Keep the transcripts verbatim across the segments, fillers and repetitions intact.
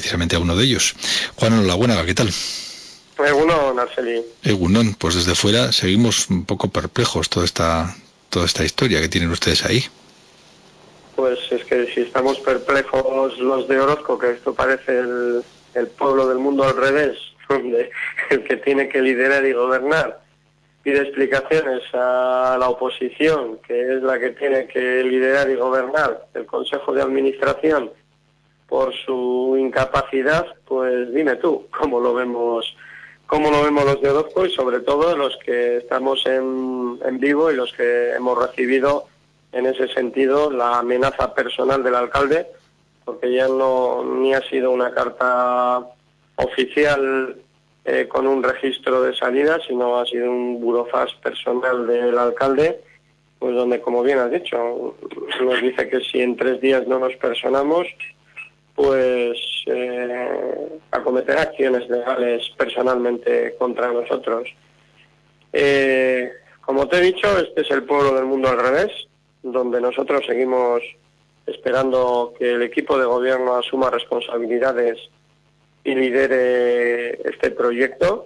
precisamente a uno de ellos. Juan Olabuena, ¿qué tal? Egunon, Arceli. Egunon, pues desde fuera seguimos un poco perplejos toda esta, toda esta historia que tienen ustedes ahí. Pues es que si estamos perplejos los de Orozco, que esto parece el, el pueblo del mundo al revés, donde el que tiene que liderar y gobernar pide explicaciones a la oposición, que es la que tiene que liderar y gobernar el Consejo de Administración por su incapacidad, pues dime tú, ¿cómo lo vemos, cómo lo vemos los de Orozco y sobre todo los que estamos en, en vivo y los que hemos recibido en ese sentido la amenaza personal del alcalde, porque ya no ni ha sido una carta oficial eh, con un registro de salida, sino ha sido un burofax personal del alcalde, pues donde, como bien has dicho, nos dice que si en tres días no nos personamos, pues eh, acometer acciones legales personalmente contra nosotros. Eh, como te he dicho, este es el pueblo del mundo al revés, donde nosotros seguimos esperando que el equipo de gobierno asuma responsabilidades y lidere este proyecto.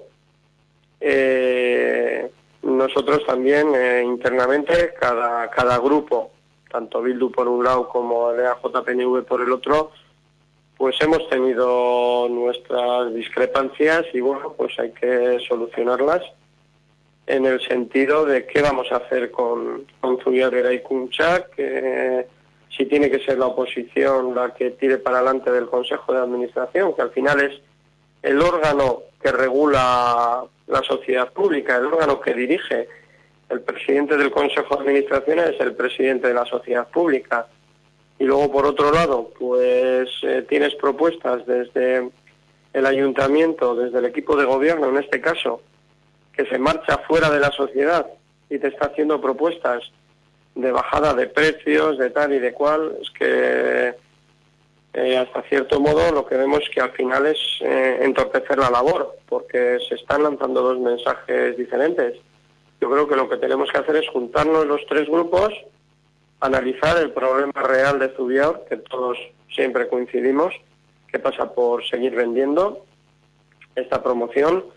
Eh, nosotros también eh, internamente, cada, cada grupo, tanto Bildu por un lado como el E A J P N V por el otro, pues hemos tenido nuestras discrepancias y bueno, pues hay que solucionarlas en el sentido de qué vamos a hacer con, con Zubiaur Eraikuntzak, que si tiene que ser la oposición la que tire para adelante del Consejo de Administración, que al final es el órgano que regula la sociedad pública, el órgano que dirige. El presidente del Consejo de Administración es el presidente de la sociedad pública. Y luego, por otro lado, pues eh, tienes propuestas desde el ayuntamiento, desde el equipo de gobierno, en este caso, que se marcha fuera de la sociedad y te está haciendo propuestas de bajada de precios, de tal y de cual. Es que eh, hasta cierto modo lo que vemos que al final es eh, entorpecer la labor, porque se están lanzando dos mensajes diferentes. Yo creo que lo que tenemos que hacer es juntarnos los tres grupos, analizar el problema real de Zubiaur, que todos siempre coincidimos, que pasa por seguir vendiendo esta promoción,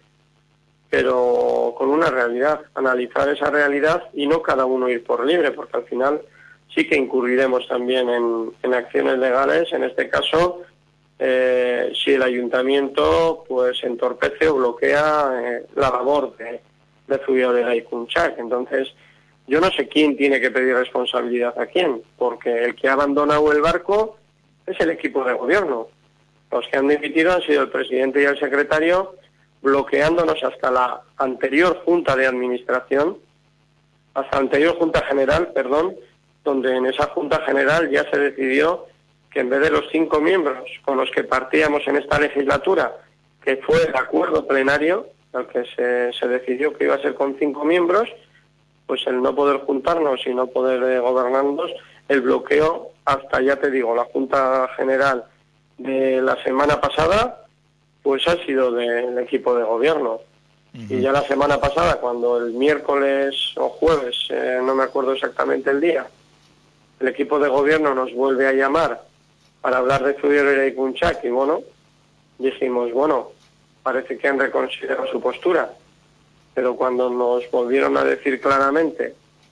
pero con una realidad, analizar esa realidad y no cada uno ir por libre, porque al final sí que incurriremos también en, en acciones legales, en este caso, eh, si el ayuntamiento pues entorpece o bloquea eh, la labor de, de Zubiaur Eraikuntzak. Entonces, yo no sé quién tiene que pedir responsabilidad a quién, porque el que ha abandonado el barco es el equipo de gobierno. Los que han dimitido han sido el presidente y el secretario, bloqueándonos hasta la anterior Junta de Administración, hasta la anterior Junta General, perdón, donde en esa Junta General ya se decidió que en vez de los cinco miembros con los que partíamos en esta legislatura, que fue el acuerdo plenario, al que se, se decidió que iba a ser con cinco miembros, pues el no poder juntarnos y no poder eh, gobernarnos, el bloqueo hasta, ya te digo, la Junta General de la semana pasada, pues ha sido del equipo de gobierno. Uh-huh. Y ya la semana pasada, cuando el miércoles o jueves, eh, no me acuerdo exactamente el día, el equipo de gobierno nos vuelve a llamar para hablar de Zubiaur Eraikuntzak y bueno, dijimos, bueno, parece que han reconsiderado su postura. Pero cuando nos volvieron a decir claramente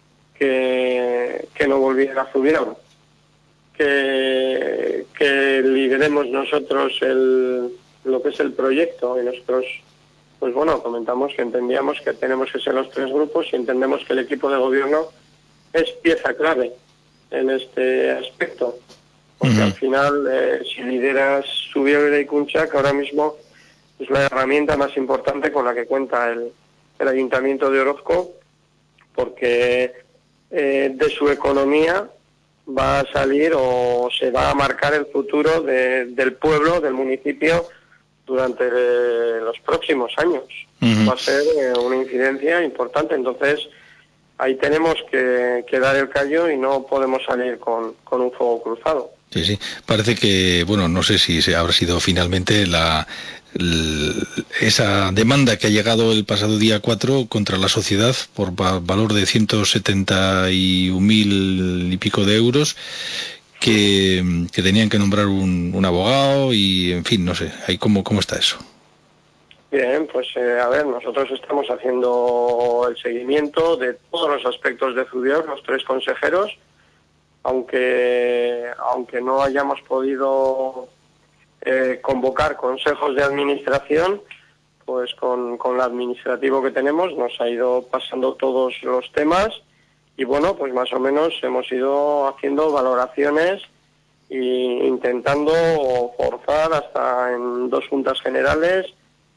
que, que no volviera a Zubiaur, que, que lideremos nosotros el, lo que es el proyecto, y nosotros, pues bueno, comentamos que entendíamos que tenemos que ser los tres grupos y entendemos que el equipo de gobierno es pieza clave en este aspecto. Porque uh-huh. al final, eh, si lideras Zubiaur Eraikuntzak, ahora mismo es la herramienta más importante con la que cuenta el el Ayuntamiento de Orozco, porque eh, de su economía va a salir o se va a marcar el futuro de, del pueblo, del municipio, durante eh, los próximos años. Uh-huh. Va a ser eh, una incidencia importante, entonces ahí tenemos que, que dar el callo y no podemos salir con, con un fuego cruzado. Sí, sí. Parece que, bueno, no sé si se habrá sido finalmente la... esa demanda que ha llegado el pasado día cuatro contra la sociedad por valor de ciento setenta y un mil y pico de euros, que, que tenían que nombrar un, un abogado y, en fin, no sé, ahí cómo, cómo está eso. Bien, pues eh, a ver, nosotros estamos haciendo el seguimiento de todos los aspectos de Zubior, los tres consejeros, aunque aunque no hayamos podido eh, convocar consejos de administración, pues con, con el administrativo que tenemos nos ha ido pasando todos los temas y bueno, pues más o menos hemos ido haciendo valoraciones e intentando forzar hasta en dos juntas generales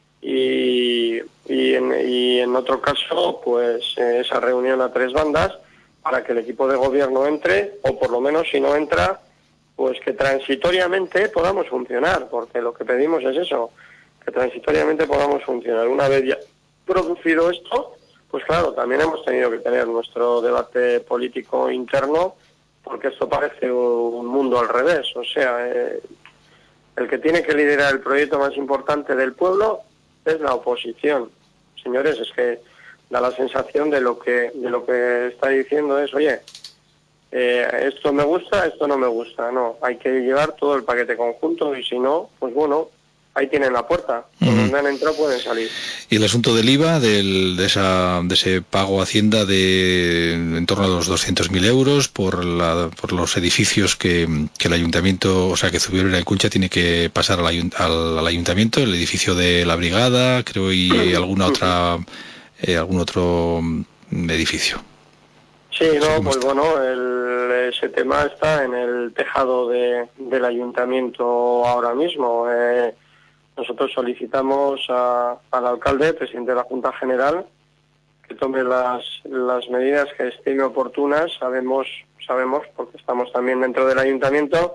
y, y, en, y en otro caso pues esa reunión a tres bandas para que el equipo de gobierno entre, o por lo menos si no entra, pues que transitoriamente podamos funcionar, porque lo que pedimos es eso, que transitoriamente podamos funcionar. Una vez ya producido esto, pues claro, también hemos tenido que tener nuestro debate político interno, porque esto parece un mundo al revés, o sea, eh, el que tiene que liderar el proyecto más importante del pueblo es la oposición. Señores, es que da la sensación de lo que de lo que está diciendo es, oye, eh, esto me gusta, esto no me gusta. No, hay que llevar todo el paquete conjunto y si no, pues bueno, ahí tienen la puerta. Por Uh-huh. donde han entrado pueden salir. Y el asunto del I V A, del, de, esa, de ese pago a Hacienda de en torno a los doscientos mil euros por, la, por los edificios que, que el ayuntamiento, o sea, que Zubior y Cuencha tiene que pasar al, al, al ayuntamiento, el edificio de la brigada, creo, y alguna otra, eh, algún otro edificio. Sí, no, pues está. Bueno, el, ese tema está en el tejado de, del ayuntamiento ahora mismo. Eh, nosotros solicitamos a, al alcalde, presidente de la Junta General, que tome las, las medidas que estime oportunas. Sabemos, sabemos, porque estamos también dentro del ayuntamiento,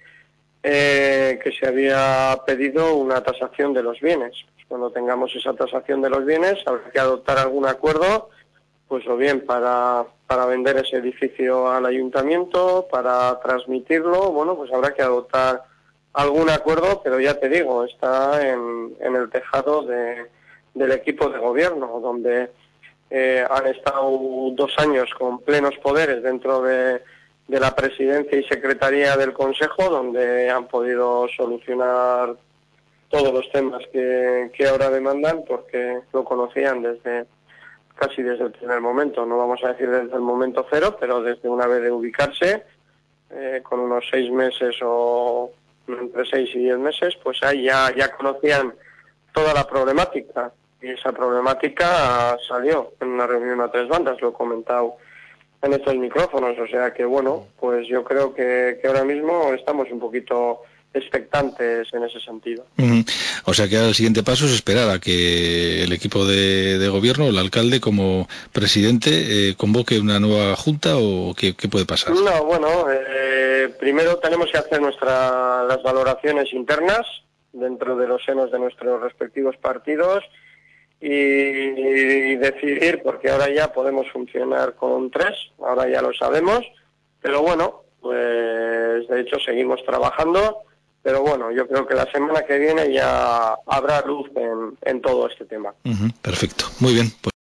eh, que se había pedido una tasación de los bienes. Pues cuando tengamos esa tasación de los bienes, habrá que adoptar algún acuerdo, pues o bien para, para vender ese edificio al ayuntamiento, para transmitirlo, bueno, pues habrá que adoptar algún acuerdo, pero ya te digo, está en, en el tejado de, del equipo de gobierno, donde eh, han estado dos años con plenos poderes dentro de, de la presidencia y secretaría del Consejo, donde han podido solucionar todos los temas que, que ahora demandan, porque lo conocían desde casi desde el primer momento, no vamos a decir desde el momento cero, pero desde una vez de ubicarse, eh, con unos seis meses o entre seis y diez meses, pues ahí ya, ya conocían toda la problemática, y esa problemática salió en una reunión a tres bandas, lo he comentado en estos micrófonos, o sea que bueno, pues yo creo que, que ahora mismo estamos un poquito expectantes en ese sentido. Uh-huh. O sea que ahora el siguiente paso es esperar a que el equipo de, de gobierno, el alcalde como presidente, eh, convoque una nueva junta, o qué, qué puede pasar. No, bueno, eh, primero tenemos que hacer nuestra, las valoraciones internas dentro de los senos de nuestros respectivos partidos y, y decidir, porque ahora ya podemos funcionar con tres, ahora ya lo sabemos, pero bueno, pues de hecho seguimos trabajando. Pero bueno, yo creo que la semana que viene ya habrá luz en, en todo este tema. Uh-huh, perfecto, muy bien. Pues